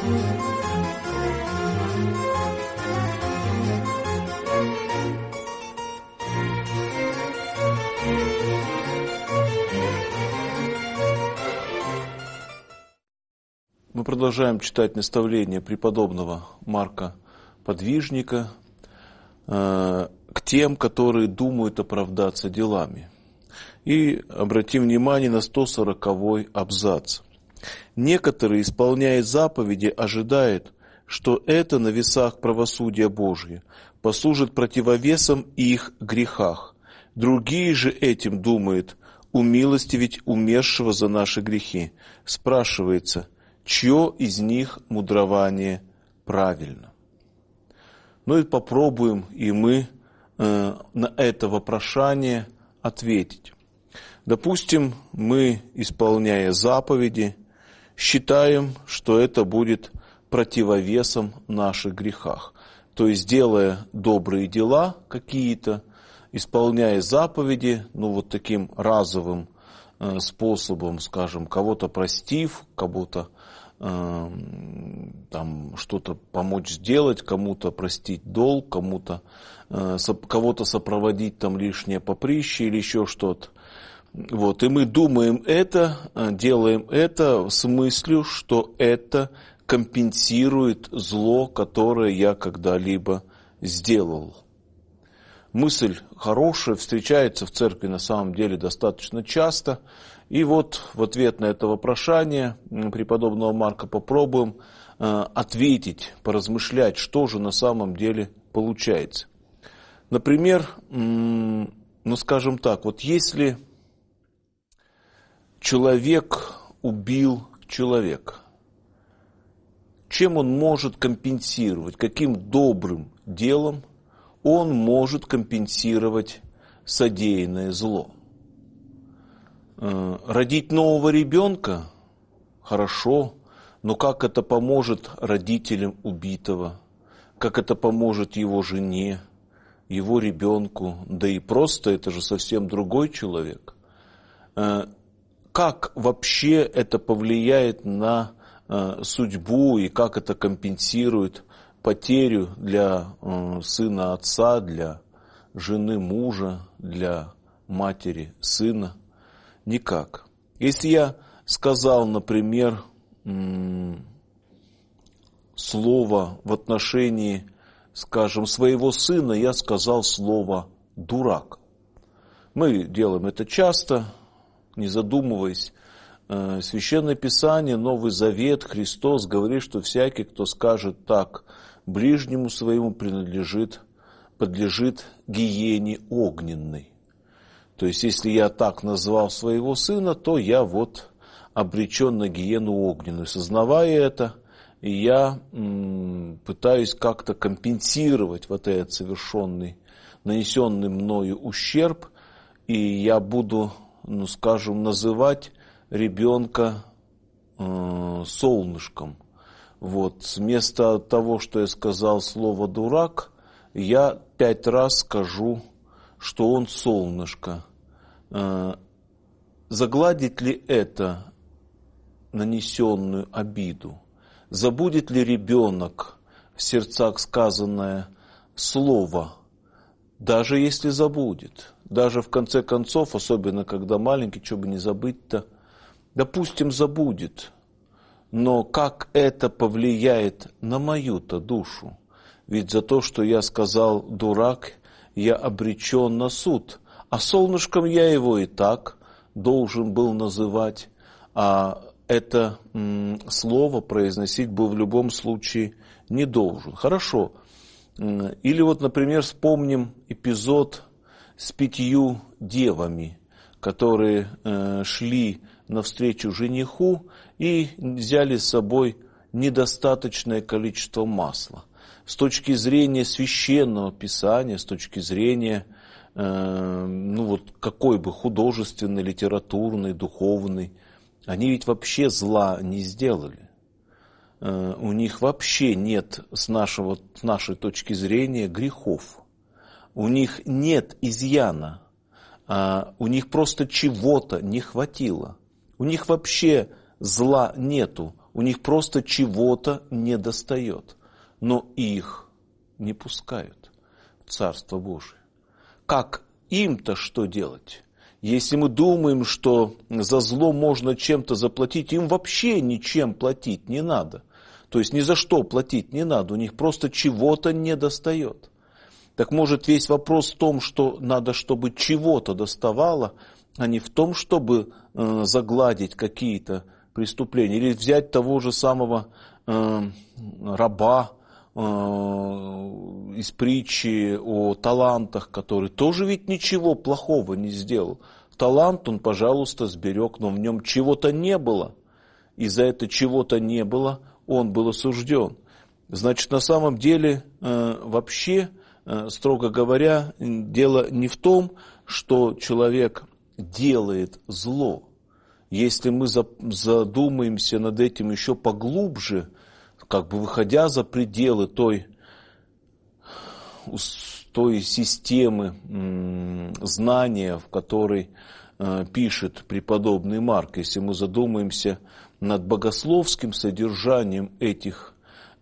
Мы продолжаем читать наставления преподобного Марка Подвижника к тем, которые думают оправдаться делами. И обратим внимание на 140-й абзац. Некоторые, исполняя заповеди, ожидают, что это на весах правосудия Божия послужит противовесом их грехах. Другие же этим думают умилостивить умершего за наши грехи. Спрашивается, чье из них мудрование правильно? Ну и попробуем и мы на это вопрошание ответить. Допустим, мы, исполняя заповеди, считаем, что это будет противовесом наших грехах. То есть, делая добрые дела какие-то, исполняя заповеди, вот таким разовым способом, скажем, кого-то простив, кого-то там что-то помочь сделать, кому-то простить долг, кого-то сопроводить там лишнее поприще или еще что-то. И мы думаем это, делаем это с мыслью, что это компенсирует зло, которое я когда-либо сделал. Мысль хорошая, встречается в церкви на самом деле достаточно часто. И в ответ на это вопрошание преподобного Марка попробуем ответить, поразмышлять, что же на самом деле получается. Например, скажем так, если человек убил человека, чем он может компенсировать, каким добрым делом он может компенсировать содеянное зло? Родить нового ребенка? Хорошо, но как это поможет родителям убитого? Как это поможет его жене, его ребенку? Да и просто это же совсем другой человек. Как вообще это повлияет на судьбу и как это компенсирует потерю для сына отца, для жены мужа, для матери сына? Никак. Если я сказал, например, слово в отношении, скажем, своего сына, я сказал слово «дурак». Мы делаем это часто, не задумываясь. Священное Писание, Новый Завет, Христос говорит, что всякий, кто скажет так ближнему своему, подлежит гиене огненной. То есть, если я так назвал своего сына, то я обречен на гиену огненную. Сознавая это, я пытаюсь как-то компенсировать этот совершенный, нанесенный мною ущерб, и я буду, называть ребенка солнышком. Вместо того, что я сказал слово «дурак», я 5 раз скажу, что он солнышко. Загладит ли это нанесенную обиду? Забудет ли ребенок в сердцах сказанное слово? Даже если забудет, даже в конце концов, особенно когда маленький, что бы не забыть-то, допустим, забудет. Но как это повлияет на мою-то душу? Ведь за то, что я сказал «дурак», я обречен на суд. А солнышком я его и так должен был называть. А это слово произносить бы в любом случае не должен. Хорошо. Или например, вспомним эпизод с 5 девами, которые шли навстречу жениху и взяли с собой недостаточное количество масла. С точки зрения священного писания, с точки зрения какой бы художественной, литературной, духовной, они ведь вообще зла не сделали. У них вообще нет, с нашей точки зрения, грехов. У них нет изъяна. У них просто чего-то не хватило. У них вообще зла нету. У них просто чего-то недостает. Но их не пускают в Царство Божие. Как им-то что делать? Если мы думаем, что за зло можно чем-то заплатить, им вообще ничем платить не надо. То есть ни за что платить не надо, у них просто чего-то недостает. Так может весь вопрос в том, что надо, чтобы чего-то доставало, а не в том, чтобы загладить какие-то преступления. Или взять того же самого раба из притчи о талантах, который тоже ведь ничего плохого не сделал. Талант он, пожалуйста, сберег, но в нем чего-то не было. И за это чего-то не было он был осужден. Значит, на самом деле, вообще, строго говоря, дело не в том, что человек делает зло. Если мы задумаемся над этим еще поглубже, как бы выходя за пределы той системы знания, в которой пишет преподобный Марк, если мы задумаемся над богословским содержанием этих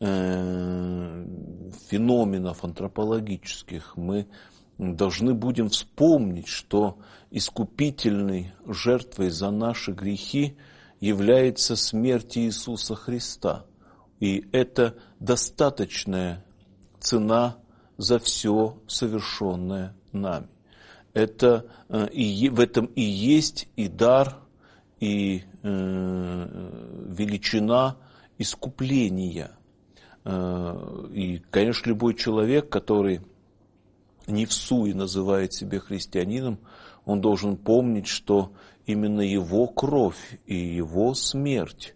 феноменов антропологических, мы должны будем вспомнить, что искупительной жертвой за наши грехи является смерть Иисуса Христа. И это достаточная цена за все совершенное нами. Это в этом и есть и дар, и величина искупления. И, конечно, любой человек, который не всуе называет себя христианином, он должен помнить, что именно его кровь и его смерть,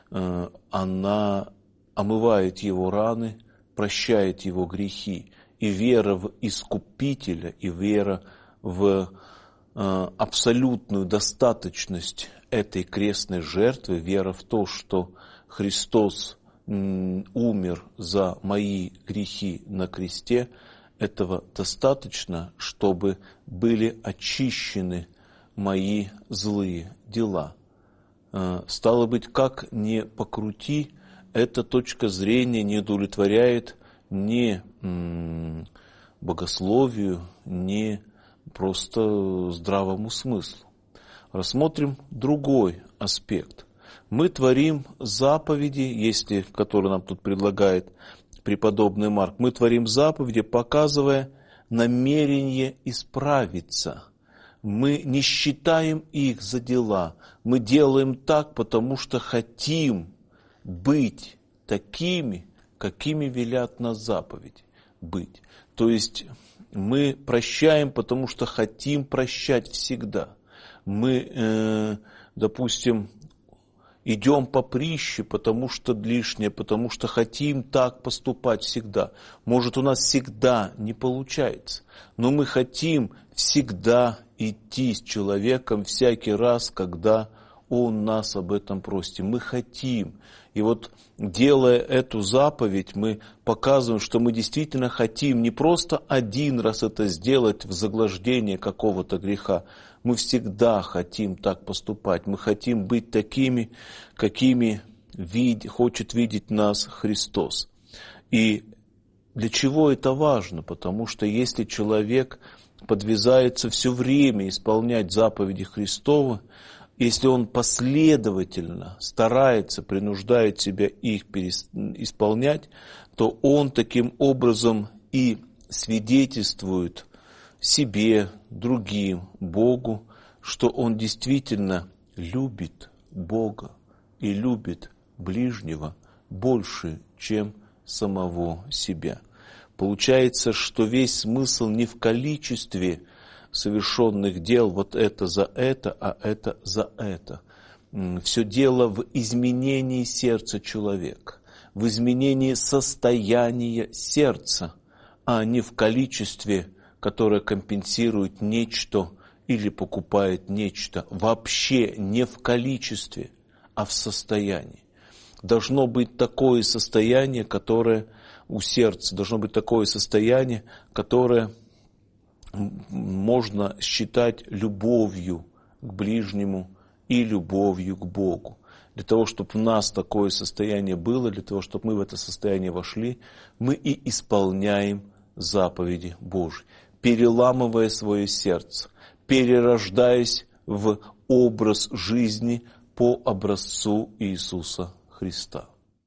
она омывает его раны, прощает его грехи. И вера в Искупителя, и вера в абсолютную достаточность этой крестной жертвы, вера в то, что Христос умер за мои грехи на кресте, этого достаточно, чтобы были очищены мои злые дела. Стало быть, как ни покрути, эта точка зрения не удовлетворяет ни богословию, ни просто здравому смыслу. Рассмотрим другой аспект. Мы творим заповеди, которые нам тут предлагает преподобный Марк, мы творим заповеди, показывая намерение исправиться. Мы не считаем их за дела. Мы делаем так, потому что хотим быть такими, какими велят нас заповеди быть. То есть мы прощаем, потому что хотим прощать всегда. Мы, допустим, идем поприще, потому что лишнее, потому что хотим так поступать всегда. Может, у нас всегда не получается, но мы хотим всегда идти с человеком всякий раз, когда он нас об этом просит. Мы хотим. И вот, делая эту заповедь, мы показываем, что мы действительно хотим не просто один раз это сделать в заглаждение какого-то греха. Мы всегда хотим так поступать. Мы хотим быть такими, какими хочет видеть нас Христос. И для чего это важно? Потому что если человек подвязается все время исполнять заповеди Христовы, если он последовательно старается, принуждает себя их исполнять, то он таким образом и свидетельствует себе, другим, Богу, что он действительно любит Бога и любит ближнего больше, чем самого себя. Получается, что весь смысл не в количестве совершенных дел, вот это за это, а это за это. Все дело в изменении сердца человека, в изменении состояния сердца, а не в количестве, которое компенсирует нечто или покупает нечто. Вообще не в количестве, а в состоянии. Должно быть такое состояние, которое у сердца, должно быть такое состояние, которое можно считать любовью к ближнему и любовью к Богу. для того, чтобы в нас такое состояние было, для того, чтобы мы в это состояние вошли, мы и исполняем заповеди Божьи, переламывая свое сердце, перерождаясь в образ жизни по образцу Иисуса Христа.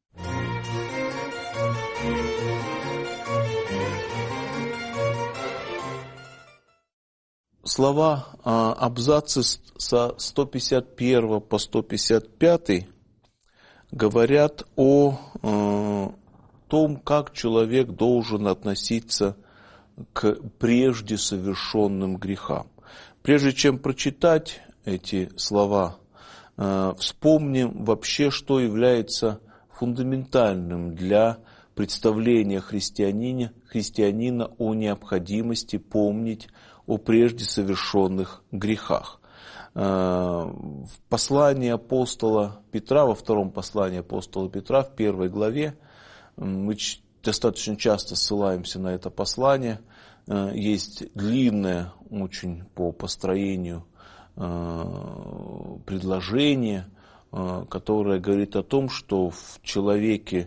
Слова абзацы со 151 по 155 говорят о том, как человек должен относиться к прежде совершенным грехам. Прежде чем прочитать эти слова, вспомним вообще, что является фундаментальным для представления христианина о необходимости помнить о прежде совершенных грехах. В послании апостола Петра, во втором послании апостола Петра, в 1 главе, мы достаточно часто ссылаемся на это послание, есть длинное очень по построению предложение, которое говорит о том, что в человеке,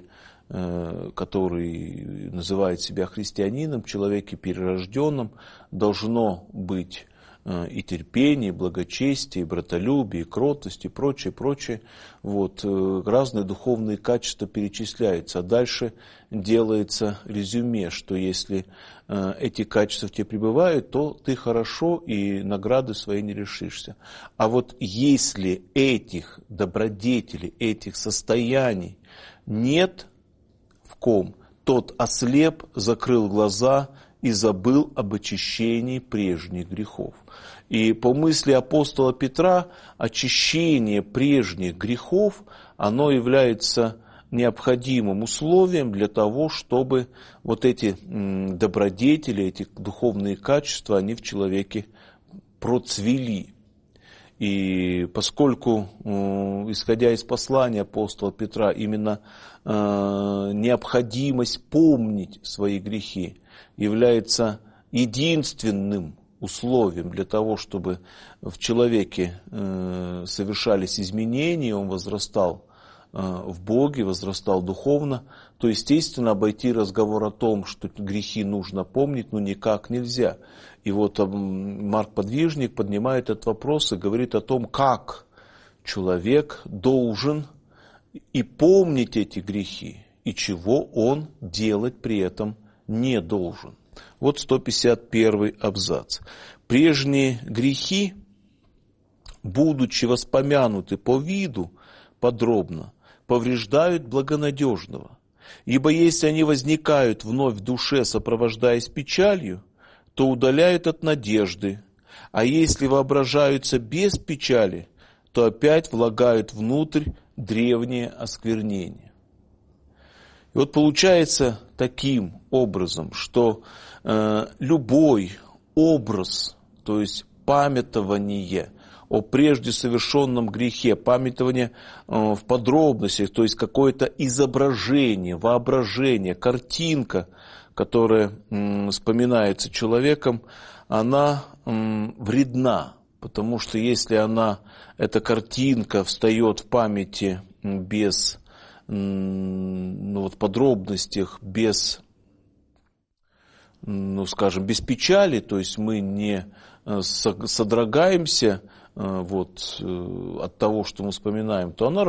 который называет себя христианином, человеке перерожденном, должно быть и терпение, и благочестие, и братолюбие, и кротость, и прочее, прочее. Вот, разные духовные качества перечисляются. А дальше делается резюме, что если эти качества в тебе пребывают, то ты хорошо и награды свои не лишишься. А вот если этих добродетелей, этих состояний нет в ком, тот ослеп, закрыл глаза и забыл об очищении прежних грехов. И по мысли апостола Петра, очищение прежних грехов, оно является необходимым условием для того, чтобы вот эти добродетели, эти духовные качества, они в человеке процвели. И поскольку, исходя из послания апостола Петра, именно необходимость помнить свои грехи является единственным условием для того, чтобы в человеке совершались изменения, он возрастал в Боге, возрастал духовно, то, естественно, обойти разговор о том, что грехи нужно помнить, никак нельзя. И вот Марк Подвижник поднимает этот вопрос и говорит о том, как человек должен и помнить эти грехи, и чего он делать при этом не должен. Вот 151 абзац. «Прежние грехи, будучи воспомянуты по виду подробно, повреждают благонадежного. Ибо если они возникают вновь в душе, сопровождаясь печалью, то удаляют от надежды, а если воображаются без печали, то опять влагают внутрь древнее осквернение». И вот получается таким образом, что любой образ, то есть памятование о прежде совершенном грехе, памятование в подробностях, то есть какое-то изображение, воображение, картинка, которая вспоминается человеком, она вредна, потому что если эта картинка встает в памяти без в подробностях, без печали, то есть мы не содрогаемся от того, что мы вспоминаем, то она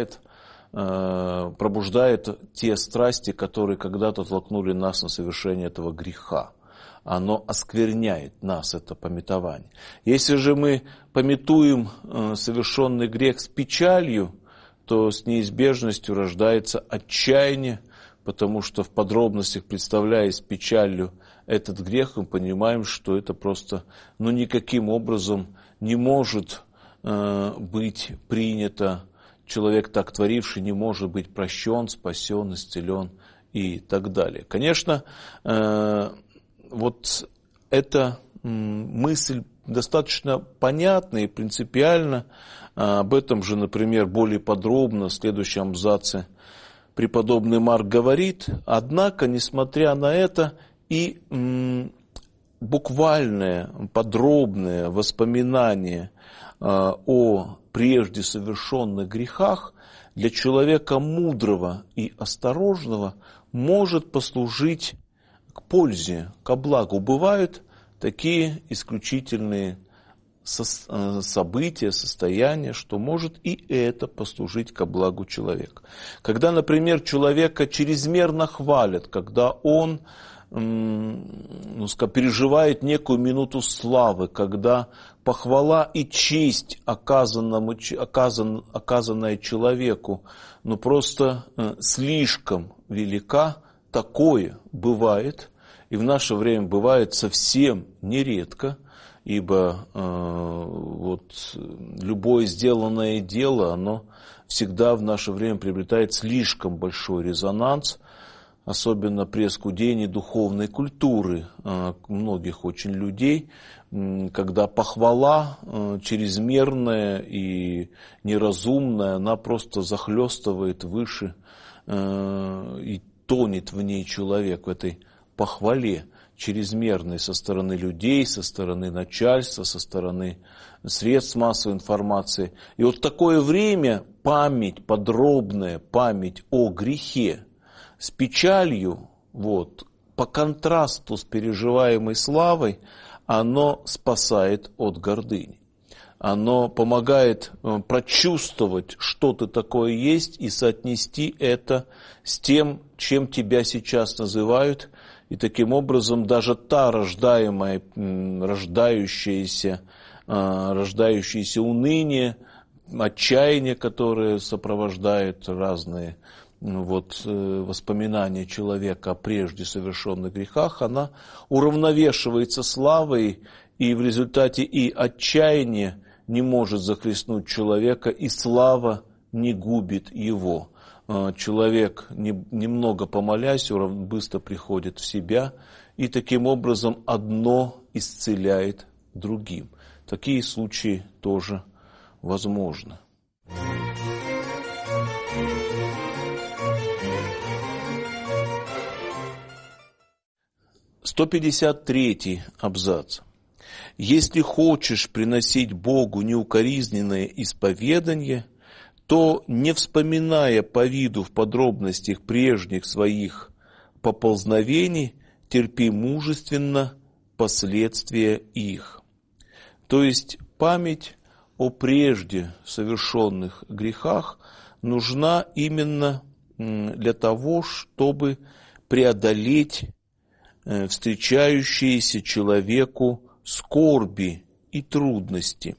пробуждает те страсти, которые когда-то толкнули нас на совершение этого греха. Оно оскверняет нас, это памятование. Если же мы памятуем совершенный грех с печалью, то с неизбежностью рождается отчаяние, потому что в подробностях, представляя с печалью этот грех, мы понимаем, что это просто никаким образом не может быть принято. Человек, так творивший, не может быть прощен, спасен, исцелен и так далее. Конечно, вот эта мысль достаточно понятна и принципиальна. Об этом же, например, более подробно в следующем абзаце преподобный Марк говорит. Однако, несмотря на это, и буквальное, подробное воспоминание о прежде совершенных грехах, для человека мудрого и осторожного может послужить к пользе, ко благу. Бывают такие исключительные события, состояния, что может и это послужить ко благу человека. Когда, например, человека чрезмерно хвалят, когда он переживает некую минуту славы, когда похвала и честь, оказанная человеку, просто слишком велика, такое бывает, и в наше время бывает совсем нередко, ибо любое сделанное дело, оно всегда в наше время приобретает слишком большой резонанс, особенно при оскудении духовной культуры многих очень людей, когда похвала чрезмерная и неразумная, она просто захлестывает выше и тонет в ней человек, в этой похвале чрезмерной со стороны людей, со стороны начальства, со стороны средств массовой информации. И вот в такое время память, подробная память о грехе с печалью, по контрасту с переживаемой славой, оно спасает от гордыни. Оно помогает прочувствовать, что ты такое есть, и соотнести это с тем, чем тебя сейчас называют. И таким образом даже та рождающееся уныние, отчаяние, которое сопровождает разные воспоминания человека о прежде совершенных грехах, она уравновешивается славой, и в результате и отчаяние не может захлестнуть человека, и слава не губит его. Человек, немного помолясь, быстро приходит в себя, и таким образом одно исцеляет другим. Такие случаи тоже возможны. 153-й абзац. Если хочешь приносить Богу неукоризненное исповедание, то, не вспоминая по виду в подробностях прежних своих поползновений, терпи мужественно последствия их. То есть память о прежде совершенных грехах нужна именно для того, чтобы преодолеть встречающиеся человеку скорби и трудности.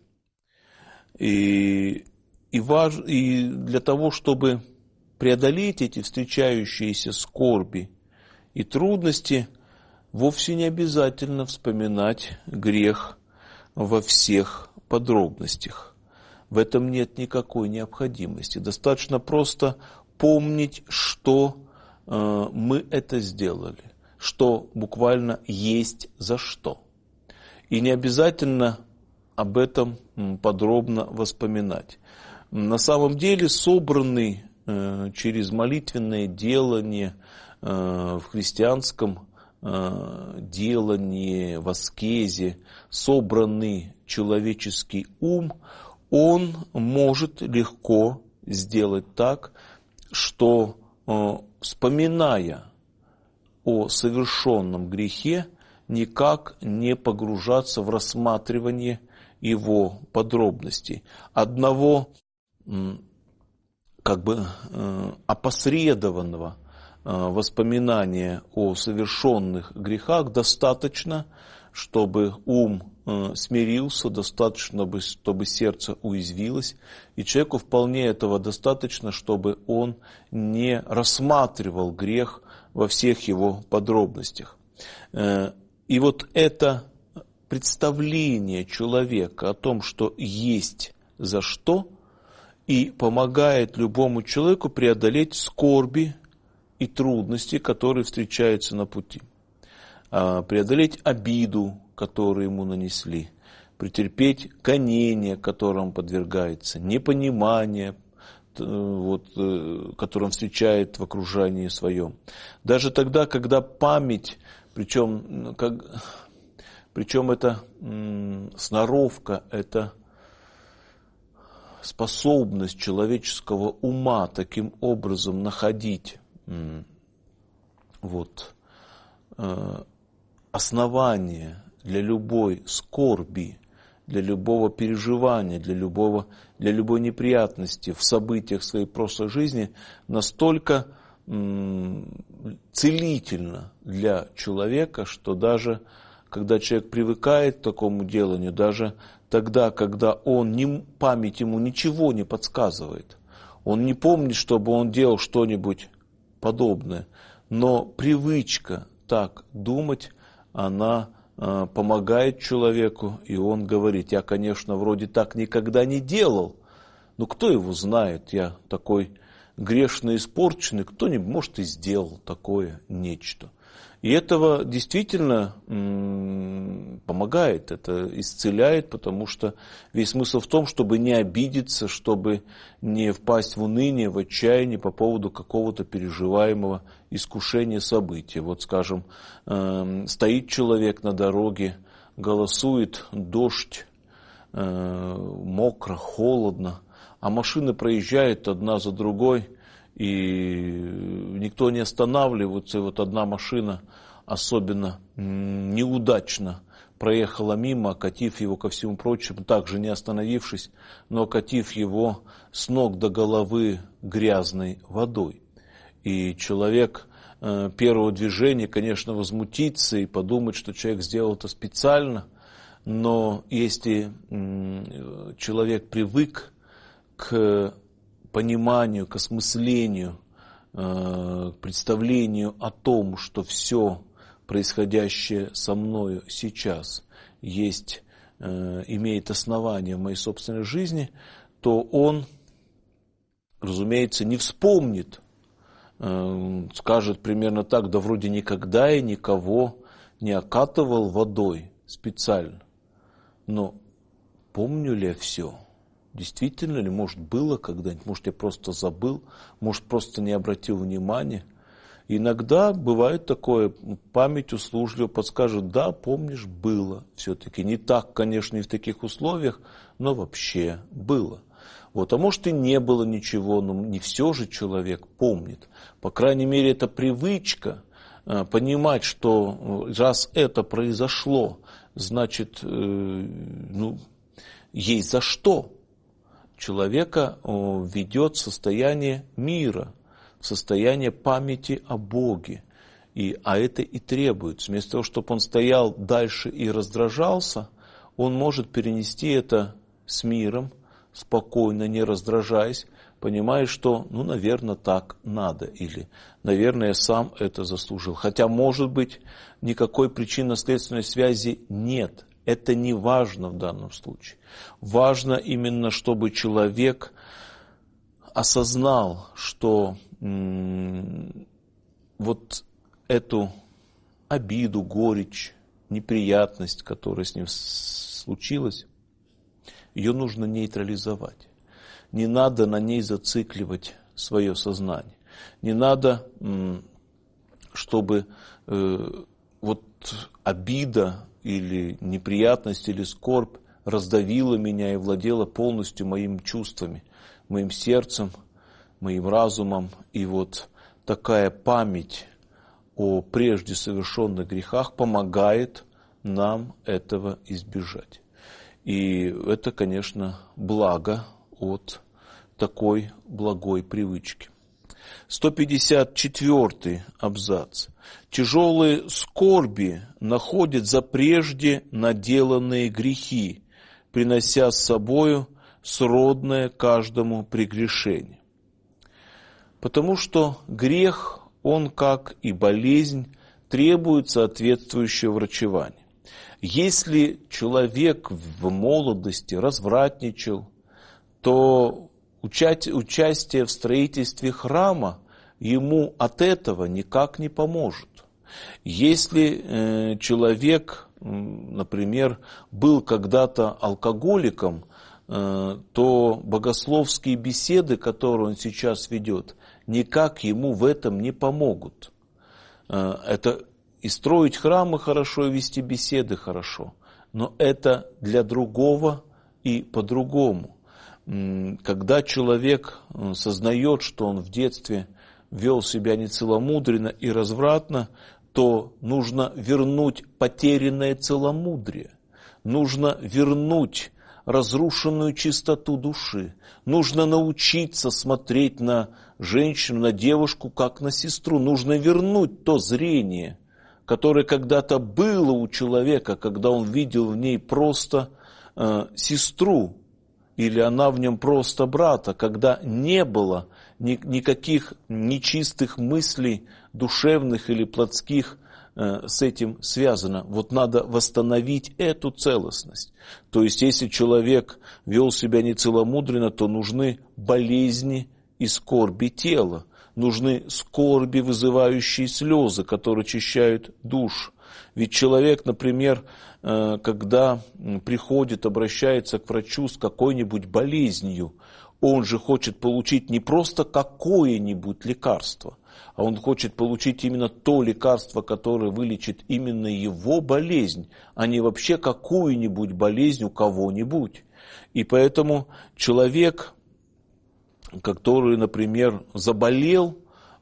И для того, чтобы преодолеть эти встречающиеся скорби и трудности, вовсе не обязательно вспоминать грех во всех подробностях. В этом нет никакой необходимости. Достаточно просто помнить, что мы это сделали, что буквально есть за что. И не обязательно об этом подробно воспоминать. На самом деле собранный через молитвенное делание в христианском делании, в аскезе, собранный человеческий ум, он может легко сделать так, что, вспоминая о совершенном грехе, никак не погружаться в рассматривание его подробностей. Одного опосредованного воспоминания о совершенных грехах достаточно, чтобы ум смирился, достаточно, чтобы сердце уязвилось, и человеку вполне этого достаточно, чтобы он не рассматривал грех во всех его подробностях. И вот это представление человека о том, что есть за что, и помогает любому человеку преодолеть скорби и трудности, которые встречаются на пути. Преодолеть обиду, которую ему нанесли, претерпеть гонение, которым подвергается, непонимание, которым встречает в окружении своем. Даже тогда, когда память, причем это сноровка, это способность человеческого ума таким образом находить основание для любой скорби, для любого переживания, для любой неприятности в событиях своей прошлой жизни настолько целительно для человека, что даже когда человек привыкает к такому деланию, даже тогда, когда память ему ничего не подсказывает, он не помнит, чтобы он делал что-нибудь подобное, но привычка так думать, она помогает человеку, и он говорит: я, конечно, вроде так никогда не делал, но кто его знает, я такой грешный, испорченный, кто-нибудь, может, и сделал такое нечто. И этого действительно помогает, это исцеляет, потому что весь смысл в том, чтобы не обидеться, чтобы не впасть в уныние, в отчаяние по поводу какого-то переживаемого искушения события. Вот, скажем, стоит человек на дороге, голосует дождь, мокро, холодно, а машины проезжают одна за другой, и никто не останавливается, и вот одна машина особенно неудачно проехала мимо, окатив его, ко всему прочему, также не остановившись, но окатив его с ног до головы грязной водой. И человек первого движения, конечно, возмутится и подумать, что человек сделал это специально, но если человек привык к пониманию, к осмыслению, к представлению о том, что все происходящее со мною сейчас имеет основание в моей собственной жизни, то он, разумеется, не вспомнит, скажет примерно так: да вроде никогда я никого не окатывал водой специально, но помню ли я все? Действительно ли, может, было когда-нибудь, может, я просто забыл, может, просто не обратил внимания. Иногда бывает такое, память услужливо подскажет: да, помнишь, было все-таки. Не так, конечно, и в таких условиях, но вообще было. А может, и не было ничего, но не все же человек помнит. По крайней мере, это привычка понимать, что раз это произошло, значит, есть за что. Человека ведет в состояние мира, в состояние памяти о Боге. А это и требуется. Вместо того, чтобы он стоял дальше и раздражался, он может перенести это с миром, спокойно, не раздражаясь, понимая, что, наверное, так надо, или, наверное, я сам это заслужил. Хотя, может быть, никакой причинно-следственной связи нет. Это не важно в данном случае. Важно именно, чтобы человек осознал, что вот эту обиду, горечь, неприятность, которая с ним случилась, ее нужно нейтрализовать. Не надо на ней зацикливать свое сознание. Не надо, чтобы обида или неприятность, или скорбь раздавила меня и владела полностью моими чувствами, моим сердцем, моим разумом. И такая память о прежде совершенных грехах помогает нам этого избежать. И это, конечно, благо от такой благой привычки. 154 абзац. Тяжелые скорби находят за прежде наделанные грехи, принося с собою сродное каждому прегрешение. Потому что грех, он, как и болезнь, требует соответствующего врачевания. Если человек в молодости развратничал, то участие в строительстве храма ему от этого никак не поможет. Если человек, например, был когда-то алкоголиком, то богословские беседы, которые он сейчас ведет, никак ему в этом не помогут. Это и строить храмы хорошо, и вести беседы хорошо, но это для другого и по-другому. когда человек сознает, что он в детстве вел себя нецеломудренно и развратно, то нужно вернуть потерянное целомудрие, нужно вернуть разрушенную чистоту души, нужно научиться смотреть на женщину, на девушку, как на сестру, нужно вернуть то зрение, которое когда-то было у человека, когда он видел в ней просто сестру, или она в нем просто брата, когда не было никаких нечистых мыслей, душевных или плотских, с этим связано. Вот надо восстановить эту целостность. То есть, если человек вел себя нецеломудренно, то нужны болезни и скорби тела, нужны скорби, вызывающие слезы, которые очищают душу. Ведь человек, например, когда приходит, обращается к врачу с какой-нибудь болезнью, он же хочет получить не просто какое-нибудь лекарство, а он хочет получить именно то лекарство, которое вылечит именно его болезнь, а не вообще какую-нибудь болезнь у кого-нибудь. И поэтому человек, который, например, заболел,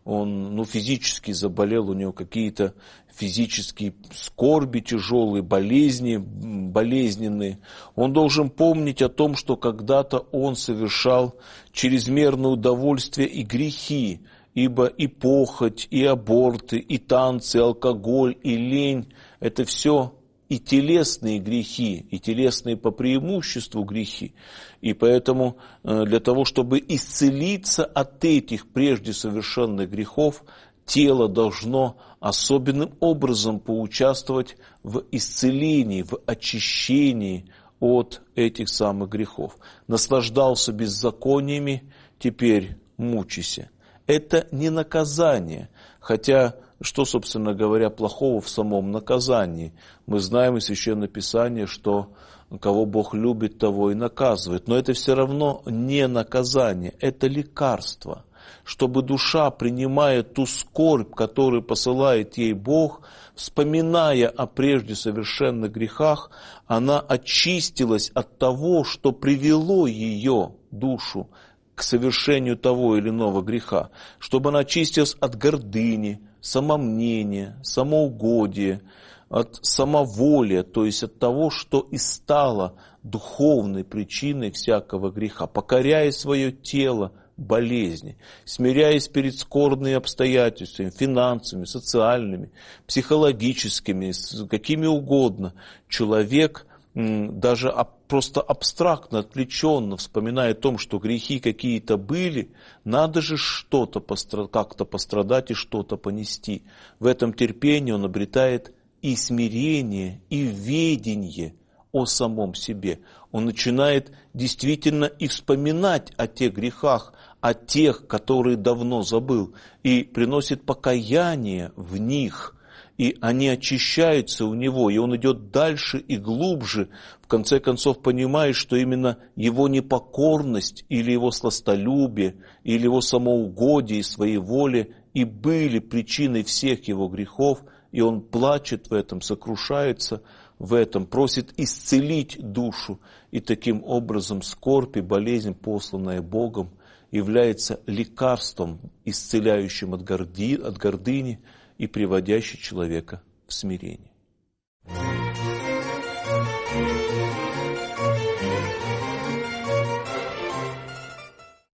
он физически заболел, у него какие-то физические скорби тяжелые, болезни, болезненные. Он должен помнить о том, что когда-то он совершал чрезмерное удовольствие и грехи, ибо и похоть, и аборты, и танцы, и алкоголь, и лень – это все и телесные грехи, и телесные по преимуществу грехи. И поэтому для того, чтобы исцелиться от этих прежде совершенных грехов, тело должно особенным образом поучаствовать в исцелении, в очищении от этих самых грехов. Наслаждался беззакониями, теперь мучайся. Это не наказание, хотя, что, собственно говоря, плохого в самом наказании? Мы знаем из Священного Писания, что кого Бог любит, того и наказывает. Но это все равно не наказание, это лекарство. Чтобы душа, принимая ту скорбь, которую посылает ей Бог, вспоминая о прежде совершенных грехах, она очистилась от того, что привело ее душу к совершению того или иного греха, чтобы она очистилась от гордыни, самомнения, самоугодия, от самоволия, то есть от того, что и стало духовной причиной всякого греха, покоряя свое тело болезни, смиряясь перед скорбными обстоятельствами, финансовыми, социальными, психологическими, какими угодно, человек даже просто абстрактно, отвлеченно вспоминая о том, что грехи какие-то были, надо же что-то как-то пострадать и что-то понести. В этом терпении он обретает и смирение, и ведение о самом себе. Он начинает действительно и вспоминать о тех грехах, о тех, которые давно забыл, и приносит покаяние в них, и они очищаются у него, и он идет дальше и глубже, в конце концов понимает, что именно его непокорность или его сластолюбие, или его самоугодие и своеволие и были причиной всех его грехов, и он плачет в этом, сокрушается в этом, просит исцелить душу, и таким образом скорбь и болезнь, посланная Богом, является лекарством, исцеляющим от гордыни и приводящим человека в смирение.